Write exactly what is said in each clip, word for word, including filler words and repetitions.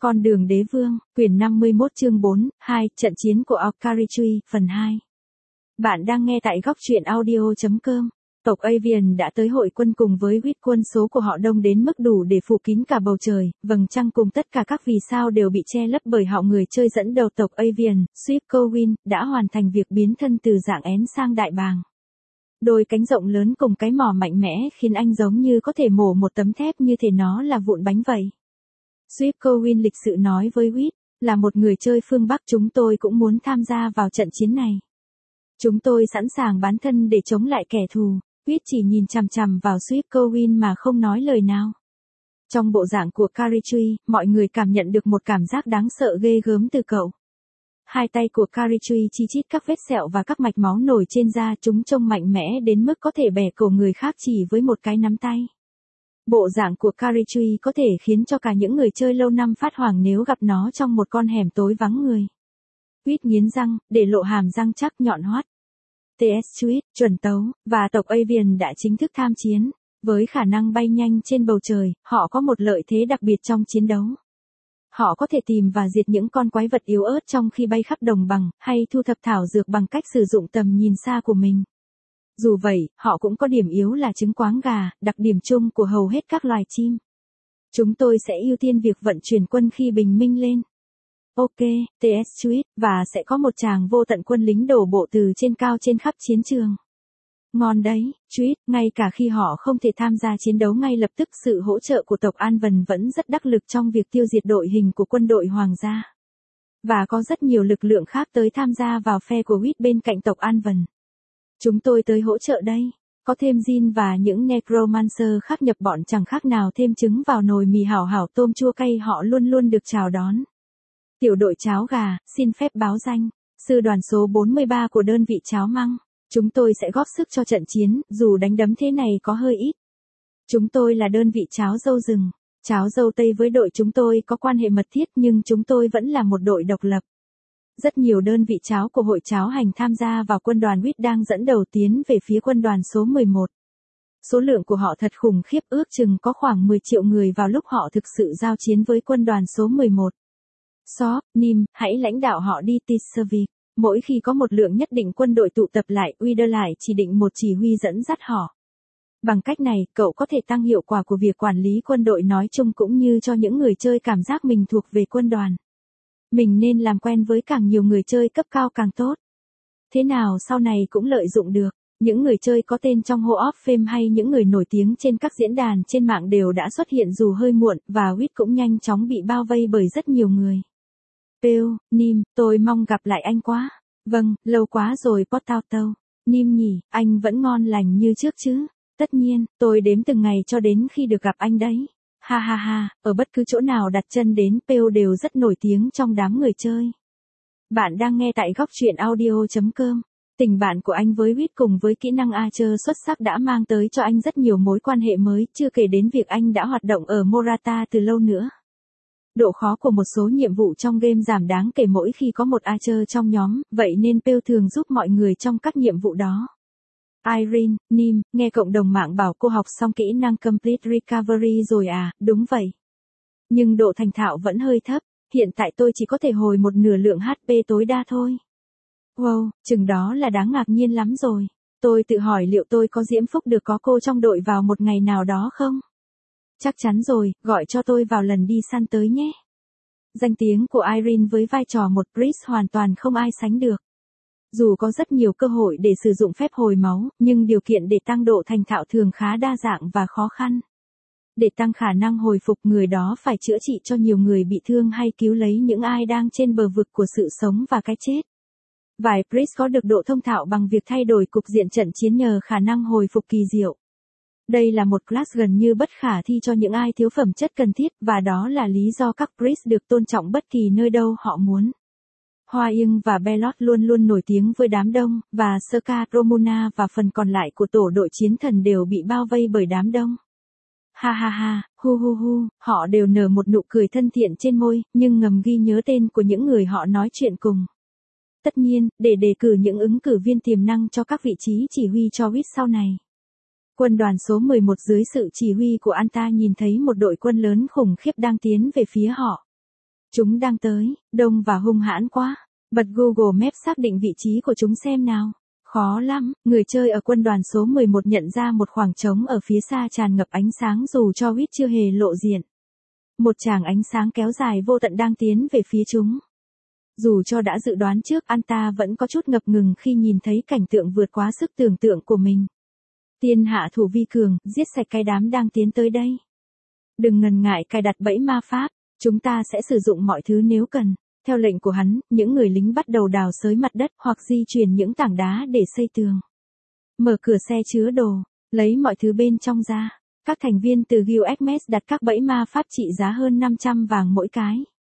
Con đường đế vương, quyển năm mươi mốt chương bốn, hai, trận chiến của Okarichi, phần hai. Bạn đang nghe tại góc truyện audio chấm com. Tộc Avian đã tới hội quân cùng với huyết quân số của họ đông đến mức đủ để phủ kín cả bầu trời, vầng trăng cùng tất cả các vì sao đều bị che lấp bởi họ người chơi dẫn đầu tộc Avian, Swift Cowin, đã hoàn thành việc biến thân từ dạng én sang đại bàng. Đôi cánh rộng lớn cùng cái mỏ mạnh mẽ khiến anh giống như có thể mổ một tấm thép như thể nó là vụn bánh vậy. Swift Cowin lịch sự nói với Whit, là một người chơi phương Bắc chúng tôi cũng muốn tham gia vào trận chiến này. Chúng tôi sẵn sàng bán thân để chống lại kẻ thù. Whit chỉ nhìn chằm chằm vào Swift Cowin mà không nói lời nào. Trong bộ dạng của Karichi, mọi người cảm nhận được một cảm giác đáng sợ ghê gớm từ cậu. Hai tay của Karichi chi chít các vết sẹo và các mạch máu nổi trên da, chúng trông mạnh mẽ đến mức có thể bẻ cổ người khác chỉ với một cái nắm tay. Bộ dạng của Karichi có thể khiến cho cả những người chơi lâu năm phát hoảng nếu gặp nó trong một con hẻm tối vắng người. Whit nghiến răng, để lộ hàm răng chắc nhọn hoắt. tê ét Tweet, chuẩn tấu, và tộc Avian đã chính thức tham chiến. Với khả năng bay nhanh trên bầu trời, họ có một lợi thế đặc biệt trong chiến đấu. Họ có thể tìm và diệt những con quái vật yếu ớt trong khi bay khắp đồng bằng, hay thu thập thảo dược bằng cách sử dụng tầm nhìn xa của mình. Dù vậy, họ cũng có điểm yếu là trứng quáng gà, đặc điểm chung của hầu hết các loài chim. Chúng tôi sẽ ưu tiên việc vận chuyển quân khi bình minh lên. Ok, tê ét Tweet, và sẽ có một tràng vô tận quân lính đổ bộ từ trên cao trên khắp chiến trường. Ngon đấy, Tweet, ngay cả khi họ không thể tham gia chiến đấu ngay lập tức, sự hỗ trợ của tộc Anvon vẫn rất đắc lực trong việc tiêu diệt đội hình của quân đội hoàng gia. Và có rất nhiều lực lượng khác tới tham gia vào phe của Whit bên cạnh tộc Anvon. Chúng tôi tới hỗ trợ đây. Có thêm Jin và những Necromancer khác nhập bọn chẳng khác nào thêm trứng vào nồi mì hảo hảo tôm chua cay, họ luôn luôn được chào đón. Tiểu đội cháo gà, xin phép báo danh. Sư đoàn số bốn mươi ba của đơn vị cháo măng. Chúng tôi sẽ góp sức cho trận chiến, dù đánh đấm thế này có hơi ít. Chúng tôi là đơn vị cháo dâu rừng. Cháo dâu Tây với đội chúng tôi có quan hệ mật thiết, nhưng chúng tôi vẫn là một đội độc lập. Rất nhiều đơn vị cháo của hội cháo hành tham gia vào quân đoàn Whit đang dẫn đầu tiến về phía quân đoàn số mười một. Số lượng của họ thật khủng khiếp, ước chừng có khoảng mười triệu người vào lúc họ thực sự giao chiến với quân đoàn số mười một. Sop, Nim, hãy lãnh đạo họ đi Tisservik. Mỗi khi có một lượng nhất định quân đội tụ tập lại, Wider lại chỉ định một chỉ huy dẫn dắt họ. Bằng cách này, cậu có thể tăng hiệu quả của việc quản lý quân đội nói chung cũng như cho những người chơi cảm giác mình thuộc về quân đoàn. Mình nên làm quen với càng nhiều người chơi cấp cao càng tốt. Thế nào sau này cũng lợi dụng được. Những người chơi có tên trong Hall of Fame hay những người nổi tiếng trên các diễn đàn trên mạng đều đã xuất hiện dù hơi muộn, và Whit cũng nhanh chóng bị bao vây bởi rất nhiều người. Pêu, Nim, tôi mong gặp lại anh quá. Vâng, lâu quá rồi Potato. Nim nhỉ, anh vẫn ngon lành như trước chứ? Tất nhiên, tôi đếm từng ngày cho đến khi được gặp anh đấy. Ha ha ha, ở bất cứ chỗ nào đặt chân đến, Pêu đều rất nổi tiếng trong đám người chơi. Bạn đang nghe tại góc truyện audio chấm com. Tình bạn của anh với Whit cùng với kỹ năng Archer xuất sắc đã mang tới cho anh rất nhiều mối quan hệ mới, chưa kể đến việc anh đã hoạt động ở Morata từ lâu nữa. Độ khó của một số nhiệm vụ trong game giảm đáng kể mỗi khi có một Archer trong nhóm, vậy nên Pêu thường giúp mọi người trong các nhiệm vụ đó. Irene, Nim, nghe cộng đồng mạng bảo cô học xong kỹ năng Complete Recovery rồi à, đúng vậy. Nhưng độ thành thạo vẫn hơi thấp, hiện tại tôi chỉ có thể hồi một nửa lượng hát pê tối đa thôi. Wow, chừng đó là đáng ngạc nhiên lắm rồi. Tôi tự hỏi liệu tôi có diễm phúc được có cô trong đội vào một ngày nào đó không? Chắc chắn rồi, gọi cho tôi vào lần đi săn tới nhé. Danh tiếng của Irene với vai trò một priest hoàn toàn không ai sánh được. Dù có rất nhiều cơ hội để sử dụng phép hồi máu, nhưng điều kiện để tăng độ thành thạo thường khá đa dạng và khó khăn. Để tăng khả năng hồi phục, người đó phải chữa trị cho nhiều người bị thương hay cứu lấy những ai đang trên bờ vực của sự sống và cái chết. Vài priest có được độ thông thạo bằng việc thay đổi cục diện trận chiến nhờ khả năng hồi phục kỳ diệu. Đây là một class gần như bất khả thi cho những ai thiếu phẩm chất cần thiết, và đó là lý do các priest được tôn trọng bất kỳ nơi đâu họ muốn. Hoa Yên và Belot luôn luôn nổi tiếng với đám đông, và Serka, Romuna và phần còn lại của tổ đội chiến thần đều bị bao vây bởi đám đông. Ha ha ha, hu hu hu, họ đều nở một nụ cười thân thiện trên môi, nhưng ngầm ghi nhớ tên của những người họ nói chuyện cùng. Tất nhiên, để đề cử những ứng cử viên tiềm năng cho các vị trí chỉ huy cho Whit sau này. Quân đoàn số mười một dưới sự chỉ huy của Anta nhìn thấy một đội quân lớn khủng khiếp đang tiến về phía họ. Chúng đang tới, đông và hung hãn quá. Bật Google Maps xác định vị trí của chúng xem nào. Khó lắm, người chơi ở quân đoàn số mười một nhận ra một khoảng trống ở phía xa tràn ngập ánh sáng dù cho Whit chưa hề lộ diện. Một tràng ánh sáng kéo dài vô tận đang tiến về phía chúng. Dù cho đã dự đoán trước, anh ta vẫn có chút ngập ngừng khi nhìn thấy cảnh tượng vượt quá sức tưởng tượng của mình. Tiên hạ thủ vi cường, giết sạch cái đám đang tiến tới đây. Đừng ngần ngại cài đặt bẫy ma pháp, chúng ta sẽ sử dụng mọi thứ nếu cần. Theo lệnh của hắn, những người lính bắt đầu đào xới mặt đất hoặc di chuyển những tảng đá để xây tường. Mở cửa xe chứa đồ, lấy mọi thứ bên trong ra. Các thành viên từ Guild Hermes đặt các bẫy ma pháp trị giá hơn năm trăm vàng mỗi cái.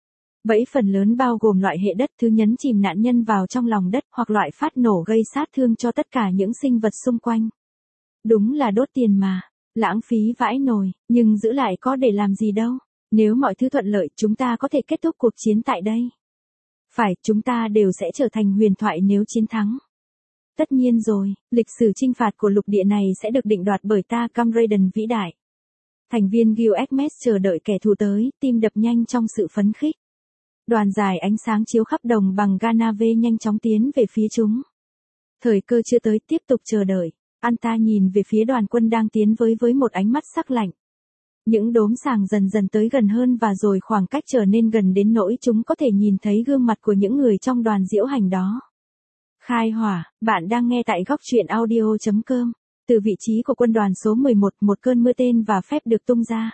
Bẫy phần lớn bao gồm loại hệ đất thứ nhấn chìm nạn nhân vào trong lòng đất hoặc loại phát nổ gây sát thương cho tất cả những sinh vật xung quanh. Đúng là đốt tiền mà, lãng phí vãi nồi, nhưng giữ lại có để làm gì đâu. Nếu mọi thứ thuận lợi, chúng ta có thể kết thúc cuộc chiến tại đây. Phải, chúng ta đều sẽ trở thành huyền thoại nếu chiến thắng. Tất nhiên rồi, lịch sử chinh phạt của lục địa này sẽ được định đoạt bởi ta Cam Raiden vĩ đại. Thành viên Guild Hermes chờ đợi kẻ thù tới, tim đập nhanh trong sự phấn khích. Đoàn dài ánh sáng chiếu khắp đồng bằng Ganave nhanh chóng tiến về phía chúng. Thời cơ chưa tới, tiếp tục chờ đợi. Anh ta nhìn về phía đoàn quân đang tiến với với một ánh mắt sắc lạnh. Những đốm sàng dần dần tới gần hơn và rồi khoảng cách trở nên gần đến nỗi chúng có thể nhìn thấy gương mặt của những người trong đoàn diễu hành đó. Khai hỏa, bạn đang nghe tại góc truyện audio chấm com. Từ vị trí của quân đoàn số mười một, một cơn mưa tên và phép được tung ra.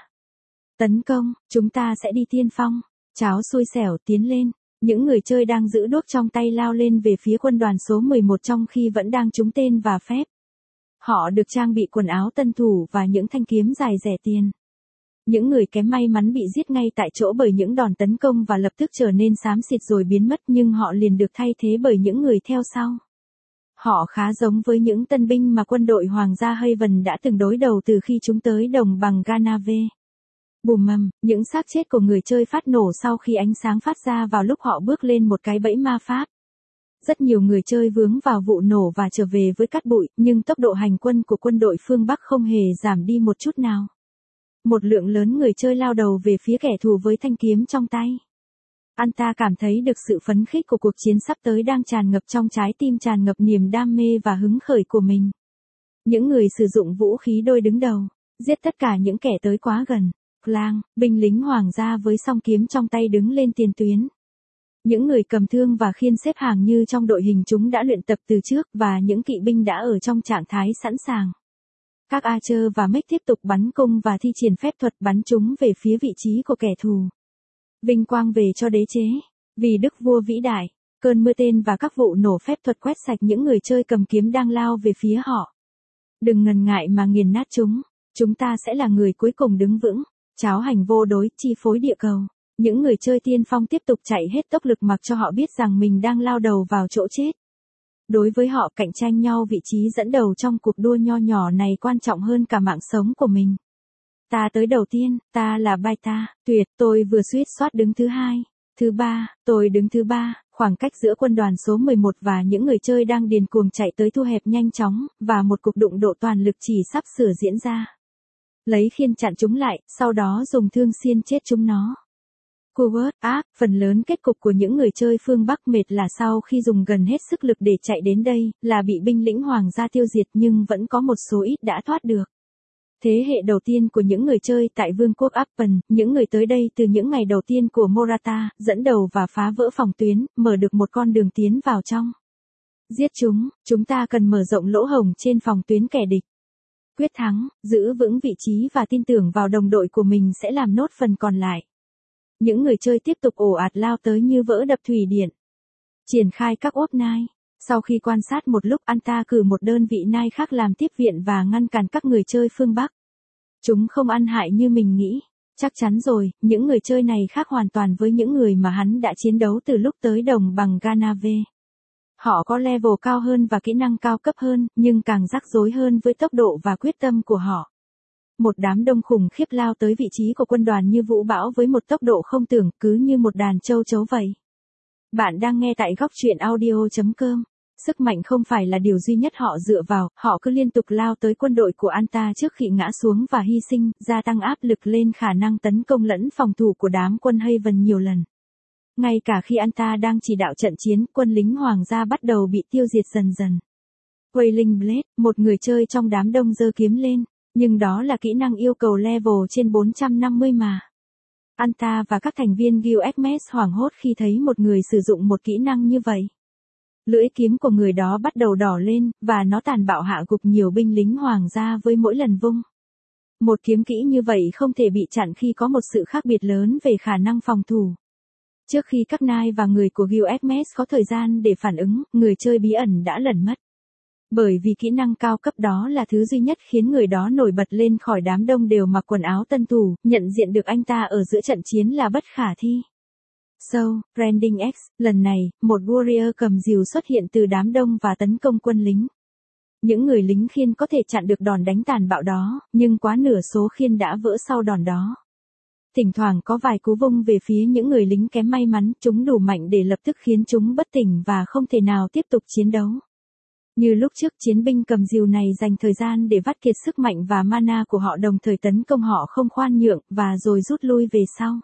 Tấn công, chúng ta sẽ đi tiên phong. Cháo xui xẻo tiến lên. Những người chơi đang giữ đuốc trong tay lao lên về phía quân đoàn số mười một trong khi vẫn đang trúng tên và phép. Họ được trang bị quần áo tân thủ và những thanh kiếm dài rẻ tiền. Những người kém may mắn bị giết ngay tại chỗ bởi những đòn tấn công và lập tức trở nên xám xịt rồi biến mất, nhưng họ liền được thay thế bởi những người theo sau. Họ khá giống với những tân binh mà quân đội Hoàng gia Haven đã từng đối đầu từ khi chúng tới đồng bằng Ganave. Bùm mầm, những xác chết của người chơi phát nổ sau khi ánh sáng phát ra vào lúc họ bước lên một cái bẫy ma pháp. Rất nhiều người chơi vướng vào vụ nổ và trở về với cát bụi, nhưng tốc độ hành quân của quân đội phương Bắc không hề giảm đi một chút nào. Một lượng lớn người chơi lao đầu về phía kẻ thù với thanh kiếm trong tay. Anh ta cảm thấy được sự phấn khích của cuộc chiến sắp tới đang tràn ngập trong trái tim, tràn ngập niềm đam mê và hứng khởi của mình. Những người sử dụng vũ khí đôi đứng đầu, giết tất cả những kẻ tới quá gần. Clang, binh lính hoàng gia với song kiếm trong tay đứng lên tiền tuyến. Những người cầm thương và khiên xếp hàng như trong đội hình chúng đã luyện tập từ trước, và những kỵ binh đã ở trong trạng thái sẵn sàng. Các Archer và Mech tiếp tục bắn cung và thi triển phép thuật bắn chúng về phía vị trí của kẻ thù. Vinh quang về cho đế chế, vì đức vua vĩ đại. Cơn mưa tên và các vụ nổ phép thuật quét sạch những người chơi cầm kiếm đang lao về phía họ. Đừng ngần ngại mà nghiền nát chúng, chúng ta sẽ là người cuối cùng đứng vững. Cháo hành vô đối, chi phối địa cầu. Những người chơi tiên phong tiếp tục chạy hết tốc lực mặc cho họ biết rằng mình đang lao đầu vào chỗ chết. Đối với họ, cạnh tranh nhau vị trí dẫn đầu trong cuộc đua nho nhỏ này quan trọng hơn cả mạng sống của mình. Ta tới đầu tiên, ta là Baita, tuyệt, tôi vừa suýt soát đứng thứ hai. Thứ ba, tôi đứng thứ ba, khoảng cách giữa quân đoàn số mười một và những người chơi đang điên cuồng chạy tới thu hẹp nhanh chóng, và một cuộc đụng độ toàn lực chỉ sắp sửa diễn ra. Lấy khiên chặn chúng lại, sau đó dùng thương xiên chết chúng nó. Coward, ác, phần lớn kết cục của những người chơi phương Bắc mệt là sau khi dùng gần hết sức lực để chạy đến đây, là bị binh lính hoàng gia tiêu diệt, nhưng vẫn có một số ít đã thoát được. Thế hệ đầu tiên của những người chơi tại Vương quốc Appen, những người tới đây từ những ngày đầu tiên của Morata, dẫn đầu và phá vỡ phòng tuyến, mở được một con đường tiến vào trong. Giết chúng, chúng ta cần mở rộng lỗ hổng trên phòng tuyến kẻ địch. Quyết thắng, giữ vững vị trí và tin tưởng vào đồng đội của mình sẽ làm nốt phần còn lại. Những người chơi tiếp tục ồ ạt lao tới như vỡ đập thủy điện. Triển khai các ốp nai. Sau khi quan sát một lúc, anh ta cử một đơn vị nai khác làm tiếp viện và ngăn cản các người chơi phương Bắc. Chúng không ăn hại như mình nghĩ. Chắc chắn rồi, những người chơi này khác hoàn toàn với những người mà hắn đã chiến đấu từ lúc tới đồng bằng Ganave. Họ có level cao hơn và kỹ năng cao cấp hơn, nhưng càng rắc rối hơn với tốc độ và quyết tâm của họ. Một đám đông khủng khiếp lao tới vị trí của quân đoàn như vũ bão với một tốc độ không tưởng, cứ như một đàn châu chấu vậy. Bạn đang nghe tại góc truyện audio chấm com. Sức mạnh không phải là điều duy nhất họ dựa vào, họ cứ liên tục lao tới quân đội của Anta trước khi ngã xuống và hy sinh, gia tăng áp lực lên khả năng tấn công lẫn phòng thủ của đám quân Haven nhiều lần. Ngay cả khi anh ta đang chỉ đạo trận chiến, quân lính hoàng gia bắt đầu bị tiêu diệt dần dần. Wailing Blade, một người chơi trong đám đông giơ kiếm lên, nhưng đó là kỹ năng yêu cầu level trên bốn trăm năm mươi mà. Anh ta và các thành viên Guild Hermes hoảng hốt khi thấy một người sử dụng một kỹ năng như vậy. Lưỡi kiếm của người đó bắt đầu đỏ lên, và nó tàn bạo hạ gục nhiều binh lính hoàng gia với mỗi lần vung. Một kiếm kỹ như vậy không thể bị chặn khi có một sự khác biệt lớn về khả năng phòng thủ. Trước khi các nai và người của Guild Hermes có thời gian để phản ứng, người chơi bí ẩn đã lẩn mất. Bởi vì kỹ năng cao cấp đó là thứ duy nhất khiến người đó nổi bật lên khỏi đám đông đều mặc quần áo tân thủ, nhận diện được anh ta ở giữa trận chiến là bất khả thi. So, Branding X, lần này, một warrior cầm rìu xuất hiện từ đám đông và tấn công quân lính. Những người lính khiên có thể chặn được đòn đánh tàn bạo đó, nhưng quá nửa số khiên đã vỡ sau đòn đó. Thỉnh thoảng có vài cú vung về phía những người lính kém may mắn, chúng đủ mạnh để lập tức khiến chúng bất tỉnh và không thể nào tiếp tục chiến đấu. Như lúc trước, chiến binh cầm rìu này dành thời gian để vắt kiệt sức mạnh và mana của họ, đồng thời tấn công họ không khoan nhượng, và rồi rút lui về sau.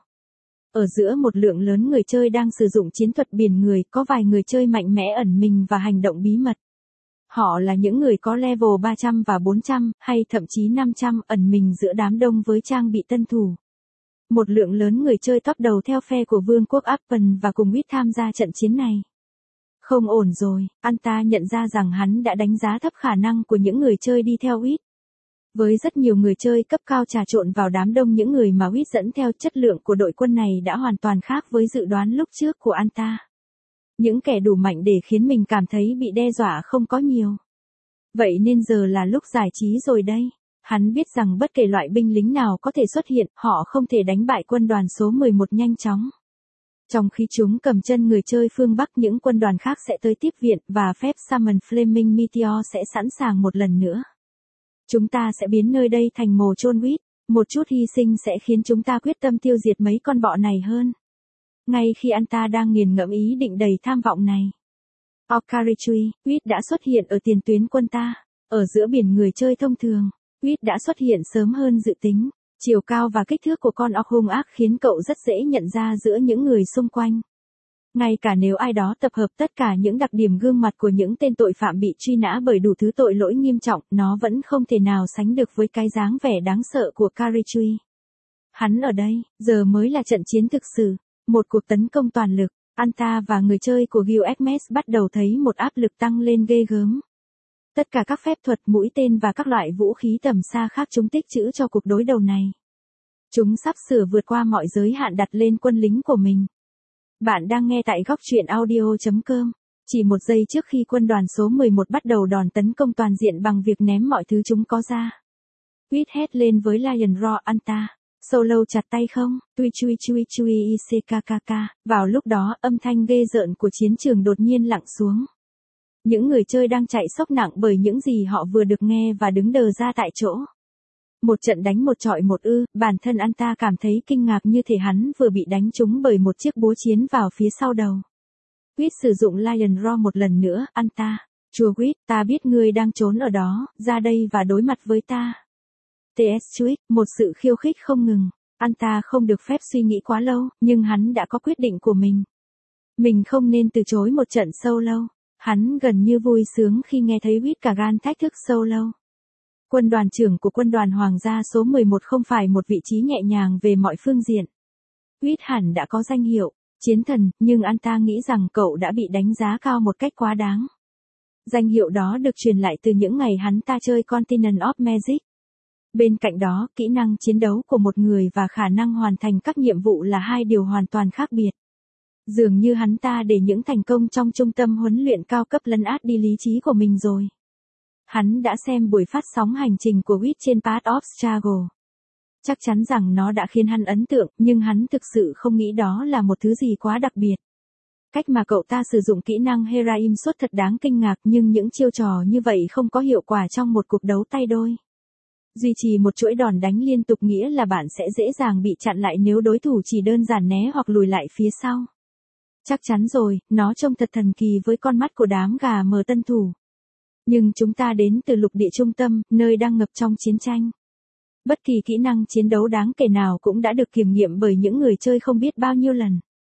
Ở giữa một lượng lớn người chơi đang sử dụng chiến thuật biển người, có vài người chơi mạnh mẽ ẩn mình và hành động bí mật. Họ là những người có level ba trăm và bốn trăm, hay thậm chí năm trăm, ẩn mình giữa đám đông với trang bị tân thủ. Một lượng lớn người chơi top đầu theo phe của Vương quốc Appen và cùng Wit tham gia trận chiến này. Không ổn rồi, anh ta nhận ra rằng hắn đã đánh giá thấp khả năng của những người chơi đi theo Wit. Với rất nhiều người chơi cấp cao trà trộn vào đám đông những người mà Wit dẫn theo, chất lượng của đội quân này đã hoàn toàn khác với dự đoán lúc trước của anh ta. Những kẻ đủ mạnh để khiến mình cảm thấy bị đe dọa không có nhiều. Vậy nên giờ là lúc giải trí rồi đây. Hắn biết rằng bất kể loại binh lính nào có thể xuất hiện, họ không thể đánh bại quân đoàn số mười một nhanh chóng. Trong khi chúng cầm chân người chơi phương Bắc, những quân đoàn khác sẽ tới tiếp viện, và phép Summon Flaming Meteor sẽ sẵn sàng một lần nữa. Chúng ta sẽ biến nơi đây thành mồ chôn Wit, một chút hy sinh sẽ khiến chúng ta quyết tâm tiêu diệt mấy con bọ này hơn. Ngay khi anh ta đang nghiền ngẫm ý định đầy tham vọng này, Okarichi, Wit đã xuất hiện ở tiền tuyến quân ta, ở giữa biển người chơi thông thường. Wit đã xuất hiện sớm hơn dự tính. Chiều cao và kích thước của con ọc hung ác khiến cậu rất dễ nhận ra giữa những người xung quanh. Ngay cả nếu ai đó tập hợp tất cả những đặc điểm gương mặt của những tên tội phạm bị truy nã bởi đủ thứ tội lỗi nghiêm trọng, nó vẫn không thể nào sánh được với cái dáng vẻ đáng sợ của Karichi. Hắn ở đây, giờ mới là trận chiến thực sự, một cuộc tấn công toàn lực. Anh ta và người chơi của Guild Hermes bắt đầu thấy một áp lực tăng lên ghê gớm. Tất cả các phép thuật, mũi tên và các loại vũ khí tầm xa khác chúng tích trữ cho cuộc đối đầu này. Chúng sắp sửa vượt qua mọi giới hạn đặt lên quân lính của mình. Bạn đang nghe tại góc truyện audio chấm com. Chỉ một giây trước khi quân đoàn số mười một bắt đầu đòn tấn công toàn diện bằng việc ném mọi thứ chúng có ra, Wit hét lên với Lion Roar anh ta. Solo chặt tay không, tui chui chui chui ickkkk. Vào lúc đó, âm thanh ghê rợn của chiến trường đột nhiên lặng xuống. Những người chơi đang chạy sốc nặng bởi những gì họ vừa được nghe và đứng đờ ra tại chỗ. Một trận đánh một trọi một ư, bản thân anh ta cảm thấy kinh ngạc như thể hắn vừa bị đánh trúng bởi một chiếc búa chiến vào phía sau đầu. Wit sử dụng Lion Roar một lần nữa, anh ta. Chùa Wit, ta biết ngươi đang trốn ở đó, ra đây và đối mặt với ta. tê ét Chuik, một sự khiêu khích không ngừng. Anh ta không được phép suy nghĩ quá lâu, nhưng hắn đã có quyết định của mình. Mình không nên từ chối một trận solo. Hắn gần như vui sướng khi nghe thấy Wit Kagan thách thức solo. Quân đoàn trưởng của quân đoàn hoàng gia số mười một không phải một vị trí nhẹ nhàng về mọi phương diện. Wit hẳn đã có danh hiệu, chiến thần, nhưng anh ta nghĩ rằng cậu đã bị đánh giá cao một cách quá đáng. Danh hiệu đó được truyền lại từ những ngày hắn ta chơi Continent of Magic. Bên cạnh đó, kỹ năng chiến đấu của một người và khả năng hoàn thành các nhiệm vụ là hai điều hoàn toàn khác biệt. Dường như hắn ta để những thành công trong trung tâm huấn luyện cao cấp lấn át đi lý trí của mình rồi. Hắn đã xem buổi phát sóng hành trình của Wit trên Path of Struggle. Chắc chắn rằng nó đã khiến hắn ấn tượng, nhưng hắn thực sự không nghĩ đó là một thứ gì quá đặc biệt. Cách mà cậu ta sử dụng kỹ năng Heraim suốt thật đáng kinh ngạc, nhưng những chiêu trò như vậy không có hiệu quả trong một cuộc đấu tay đôi. Duy trì một chuỗi đòn đánh liên tục nghĩa là bạn sẽ dễ dàng bị chặn lại nếu đối thủ chỉ đơn giản né hoặc lùi lại phía sau. Chắc chắn rồi, nó trông thật thần kỳ với con mắt của đám gà mờ tân thủ. Nhưng chúng ta đến từ lục địa trung tâm, nơi đang ngập trong chiến tranh. Bất kỳ kỹ năng chiến đấu đáng kể nào cũng đã được kiểm nghiệm bởi những người chơi không biết bao nhiêu lần.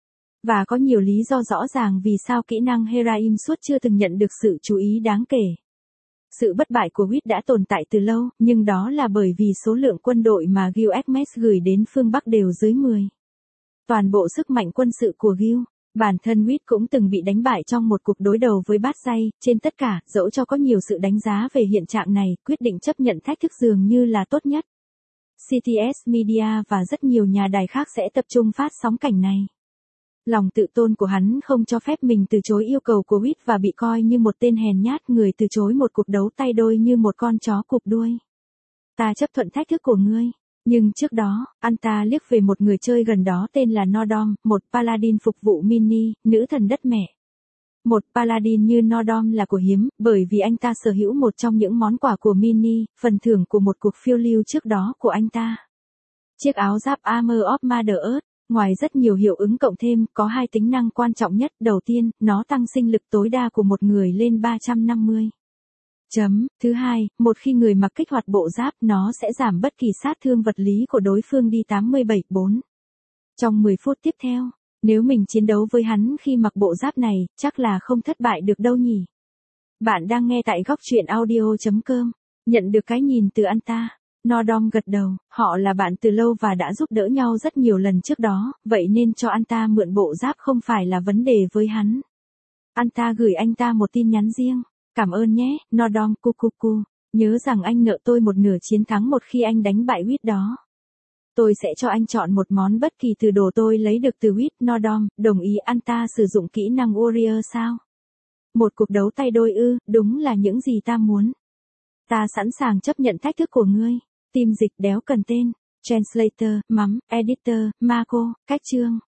Và có nhiều lý do rõ ràng vì sao kỹ năng Heraim suốt chưa từng nhận được sự chú ý đáng kể. Sự bất bại của Witt đã tồn tại từ lâu, nhưng đó là bởi vì số lượng quân đội mà Gilgamesh gửi đến phương Bắc đều dưới mười. Toàn bộ sức mạnh quân sự của Gil, bản thân Witt cũng từng bị đánh bại trong một cuộc đối đầu với Bát Giai, trên tất cả, dẫu cho có nhiều sự đánh giá về hiện trạng này, quyết định chấp nhận thách thức dường như là tốt nhất. xê tê ét Media và rất nhiều nhà đài khác sẽ tập trung phát sóng cảnh này. Lòng tự tôn của hắn không cho phép mình từ chối yêu cầu của Witt và bị coi như một tên hèn nhát, người từ chối một cuộc đấu tay đôi như một con chó cụp đuôi. Ta chấp thuận thách thức của ngươi. Nhưng trước đó, anh ta liếc về một người chơi gần đó tên là Nordom, một paladin phục vụ Mini, nữ thần đất mẹ. Một paladin như Nordom là của hiếm, bởi vì anh ta sở hữu một trong những món quà của Mini, phần thưởng của một cuộc phiêu lưu trước đó của anh ta. Chiếc áo giáp Armor of Mother Earth. Ngoài rất nhiều hiệu ứng cộng thêm, có hai tính năng quan trọng nhất. Đầu tiên, nó tăng sinh lực tối đa của một người lên ba trăm năm mươi. Chấm. Thứ hai, một khi người mặc kích hoạt bộ giáp, nó sẽ giảm bất kỳ sát thương vật lý của đối phương đi tám mươi bảy phẩy bốn. Trong mười phút tiếp theo, nếu mình chiến đấu với hắn khi mặc bộ giáp này, chắc là không thất bại được đâu nhỉ. Bạn đang nghe tại góc truyện audio chấm com. Nhận được cái nhìn từ anh ta. Nordom gật đầu, họ là bạn từ lâu và đã giúp đỡ nhau rất nhiều lần trước đó, vậy nên cho anh ta mượn bộ giáp không phải là vấn đề với hắn. Anh ta gửi anh ta một tin nhắn riêng. Cảm ơn nhé, Nordom Kukuku. Nhớ rằng anh nợ tôi một nửa chiến thắng một khi anh đánh bại Witt đó. Tôi sẽ cho anh chọn một món bất kỳ từ đồ tôi lấy được từ Witt. Nordom, đồng ý anh ta sử dụng kỹ năng Warrior sao? Một cuộc đấu tay đôi ư, đúng là những gì ta muốn. Ta sẵn sàng chấp nhận thách thức của ngươi. Team dịch đéo cần tên. Translator, mắm, editor, Marco, cách chương.